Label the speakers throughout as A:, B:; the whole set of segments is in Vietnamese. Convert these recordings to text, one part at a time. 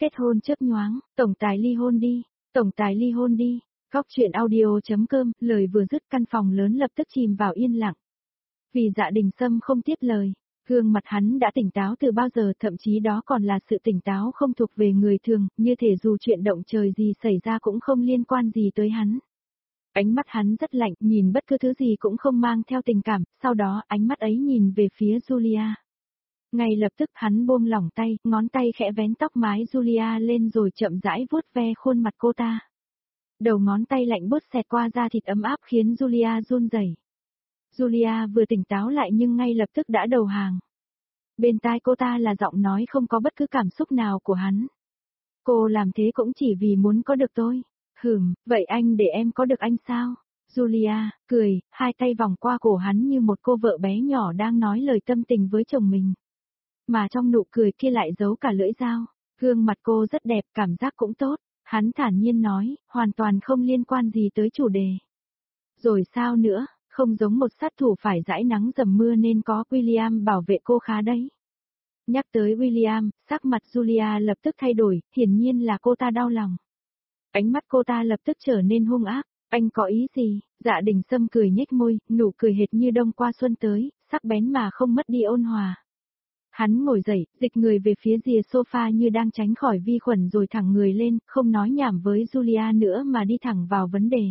A: Kết hôn chớp nhoáng, tổng tài ly hôn đi, tổng tài ly hôn đi. Góc chuyện audio.com, lời vừa dứt căn phòng lớn lập tức chìm vào yên lặng. Vì Dạ Đình Sâm không tiếp lời, gương mặt hắn đã tỉnh táo từ bao giờ, thậm chí đó còn là sự tỉnh táo không thuộc về người thường, như thể dù chuyện động trời gì xảy ra cũng không liên quan gì tới hắn. Ánh mắt hắn rất lạnh, nhìn bất cứ thứ gì cũng không mang theo tình cảm, sau đó ánh mắt ấy nhìn về phía Julia. Ngay lập tức hắn buông lỏng tay, ngón tay khẽ vén tóc mái Julia lên rồi chậm rãi vuốt ve khuôn mặt cô ta. Đầu ngón tay lạnh buốt xẹt qua da thịt ấm áp khiến Julia run rẩy. Julia vừa tỉnh táo lại nhưng ngay lập tức đã đầu hàng. Bên tai cô ta là giọng nói không có bất cứ cảm xúc nào của hắn. Cô làm thế cũng chỉ vì muốn có được tôi. Vậy anh để em có được anh sao? Julia, cười, hai tay vòng qua cổ hắn như một cô vợ bé nhỏ đang nói lời tâm tình với chồng mình. Mà trong nụ cười kia lại giấu cả lưỡi dao. Gương mặt cô rất đẹp, cảm giác cũng tốt. Hắn thản nhiên nói, hoàn toàn không liên quan gì tới chủ đề. Rồi sao nữa, không giống một sát thủ phải dãi nắng dầm mưa nên có William bảo vệ cô khá đấy. Nhắc tới William, sắc mặt Julia lập tức thay đổi, hiển nhiên là cô ta đau lòng. Ánh mắt cô ta lập tức trở nên hung ác, anh có ý gì? Dạ Đình Sâm cười nhếch môi, nụ cười hệt như đông qua xuân tới, sắc bén mà không mất đi ôn hòa. Hắn ngồi dậy, dịch người về phía rìa sofa như đang tránh khỏi vi khuẩn rồi thẳng người lên, không nói nhảm với Julia nữa mà đi thẳng vào vấn đề.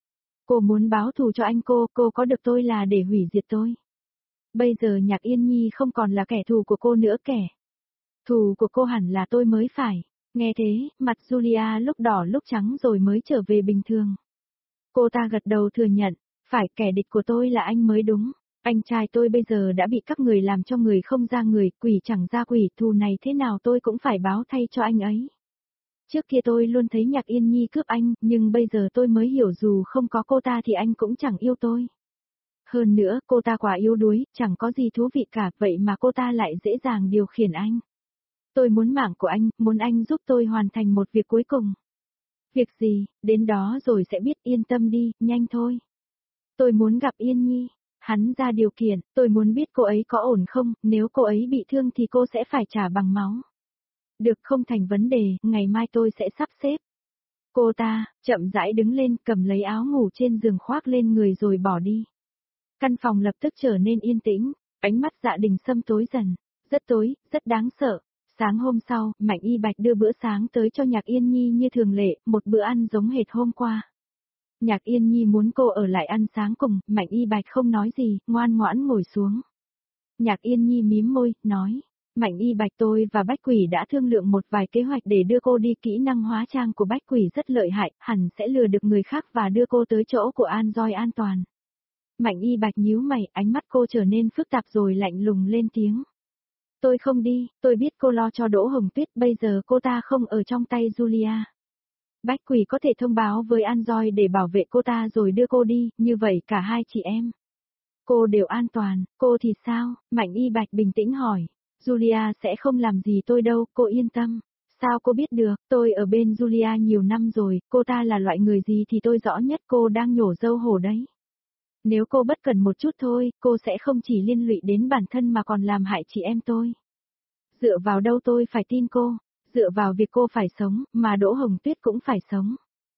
A: Cô muốn báo thù cho anh cô có được tôi là để hủy diệt tôi. Bây giờ Nhạc Yên Nhi không còn là kẻ thù của cô nữa, kẻ thù của cô hẳn là tôi mới phải. Nghe thế, mặt Julia lúc đỏ lúc trắng rồi mới trở về bình thường. Cô ta gật đầu thừa nhận, phải, kẻ địch của tôi là anh mới đúng. Anh trai tôi bây giờ đã bị các người làm cho người không ra người, quỷ chẳng ra quỷ, thù này thế nào tôi cũng phải báo thay cho anh ấy. Trước kia tôi luôn thấy Nhạc Yên Nhi cướp anh, nhưng bây giờ tôi mới hiểu dù không có cô ta thì anh cũng chẳng yêu tôi. Hơn nữa, cô ta quá yếu đuối, chẳng có gì thú vị cả, vậy mà cô ta lại dễ dàng điều khiển anh. Tôi muốn mạng của anh, muốn anh giúp tôi hoàn thành một việc cuối cùng. Việc gì, đến đó rồi sẽ biết, yên tâm đi, nhanh thôi. Tôi muốn gặp Yên Nhi. Hắn ra điều kiện, tôi muốn biết cô ấy có ổn không, nếu cô ấy bị thương thì cô sẽ phải trả bằng máu. Được, không thành vấn đề, ngày mai tôi sẽ sắp xếp. Cô ta, chậm rãi đứng lên, cầm lấy áo ngủ trên giường khoác lên người rồi bỏ đi. Căn phòng lập tức trở nên yên tĩnh, ánh mắt Dạ Đình Sâm tối dần, rất tối, rất đáng sợ. Sáng hôm sau, Mạnh Y Bạch đưa bữa sáng tới cho Nhạc Yên Nhi như thường lệ, một bữa ăn giống hệt hôm qua. Nhạc Yên Nhi muốn cô ở lại ăn sáng cùng, Mạnh Y Bạch không nói gì, ngoan ngoãn ngồi xuống. Nhạc Yên Nhi mím môi, nói, Mạnh Y Bạch, tôi và Bách Quỷ đã thương lượng một vài kế hoạch để đưa cô đi, kỹ năng hóa trang của Bách Quỷ rất lợi hại, hẳn sẽ lừa được người khác và đưa cô tới chỗ của An Doi an toàn. Mạnh Y Bạch nhíu mày, ánh mắt cô trở nên phức tạp rồi lạnh lùng lên tiếng. Tôi không đi, tôi biết cô lo cho Đỗ Hồng Tuyết, bây giờ cô ta không ở trong tay Julia. Bách Quỷ có thể thông báo với An Doi để bảo vệ cô ta rồi đưa cô đi, như vậy cả hai chị em. Cô đều an toàn, cô thì sao? Mạnh Y Bạch bình tĩnh hỏi. Julia sẽ không làm gì tôi đâu, cô yên tâm. Sao cô biết được, tôi ở bên Julia nhiều năm rồi, cô ta là loại người gì thì tôi rõ nhất, cô đang nhổ dâu hổ đấy. Nếu cô bất cần một chút thôi, cô sẽ không chỉ liên lụy đến bản thân mà còn làm hại chị em tôi. Dựa vào đâu tôi phải tin cô? Dựa vào việc cô phải sống, mà Đỗ Hồng Tuyết cũng phải sống.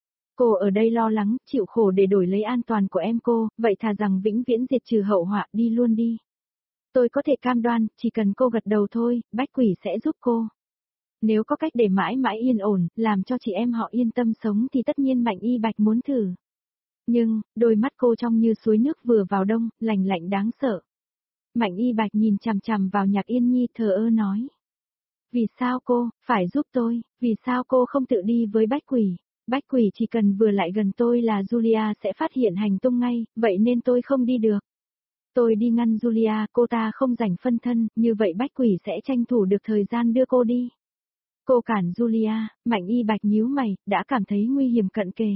A: Cô ở đây lo lắng, chịu khổ để đổi lấy an toàn của em cô, vậy thà rằng vĩnh viễn diệt trừ hậu họa, đi luôn đi. Tôi có thể cam đoan, chỉ cần cô gật đầu thôi, Bách Quỷ sẽ giúp cô. Nếu có cách để mãi mãi yên ổn, làm cho chị em họ yên tâm sống thì tất nhiên Mạnh Y Bạch muốn thử. Nhưng, đôi mắt cô trong như suối nước vừa vào đông, lạnh lạnh đáng sợ. Mạnh Y Bạch nhìn chằm chằm vào Nhạc Yên Nhi thờ ơ nói. Vì sao cô, phải giúp tôi, vì sao cô không tự đi với Bách Quỷ? Bách Quỷ chỉ cần vừa lại gần tôi là Julia sẽ phát hiện hành tung ngay, vậy nên tôi không đi được. Tôi đi ngăn Julia, cô ta không rảnh phân thân, như vậy Bách Quỷ sẽ tranh thủ được thời gian đưa cô đi. Cô cản Julia, Mạnh Y Bạch nhíu mày, đã cảm thấy nguy hiểm cận kề.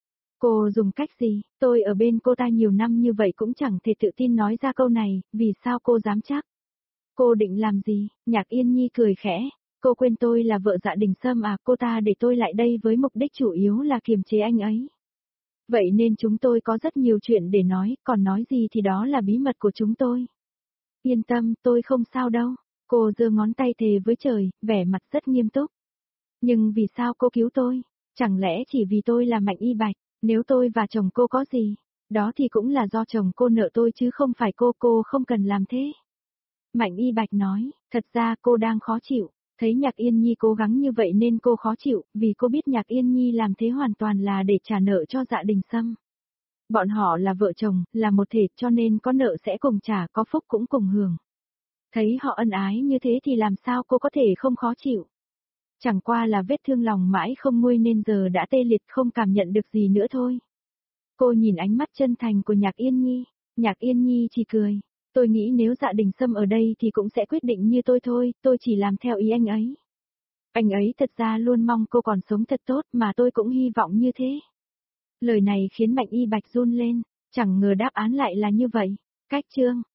A: Cô dùng cách gì? Tôi ở bên cô ta nhiều năm như vậy cũng chẳng thể tự tin nói ra câu này, vì sao cô dám chắc? Cô định làm gì? Nhạc Yên Nhi cười khẽ. Cô quên tôi là vợ Dạ Đình Sâm à, cô ta để tôi lại đây với mục đích chủ yếu là kiềm chế anh ấy. Vậy nên chúng tôi có rất nhiều chuyện để nói, còn nói gì thì đó là bí mật của chúng tôi. Yên tâm, tôi không sao đâu. Cô giơ ngón tay thề với trời, vẻ mặt rất nghiêm túc. Nhưng vì sao cô cứu tôi? Chẳng lẽ chỉ vì tôi là Mạnh Y Bạch, nếu tôi và chồng cô có gì, đó thì cũng là do chồng cô nợ tôi chứ không phải cô không cần làm thế. Mạnh Y Bạch nói, thật ra cô đang khó chịu, thấy Nhạc Yên Nhi cố gắng như vậy nên cô khó chịu, vì cô biết Nhạc Yên Nhi làm thế hoàn toàn là để trả nợ cho Dạ Đình Sâm. Bọn họ là vợ chồng, là một thể cho nên có nợ sẽ cùng trả, có phúc cũng cùng hưởng. Thấy họ ân ái như thế thì làm sao cô có thể không khó chịu. Chẳng qua là vết thương lòng mãi không nguôi nên giờ đã tê liệt không cảm nhận được gì nữa thôi. Cô nhìn ánh mắt chân thành của Nhạc Yên Nhi, Nhạc Yên Nhi chỉ cười. Tôi nghĩ nếu Dạ Đình Sâm ở đây thì cũng sẽ quyết định như tôi thôi, tôi chỉ làm theo ý anh ấy. Anh ấy thật ra luôn mong cô còn sống thật tốt mà tôi cũng hy vọng như thế. Lời này khiến Mạnh Y Bạch run lên, chẳng ngờ đáp án lại là như vậy. Cách chương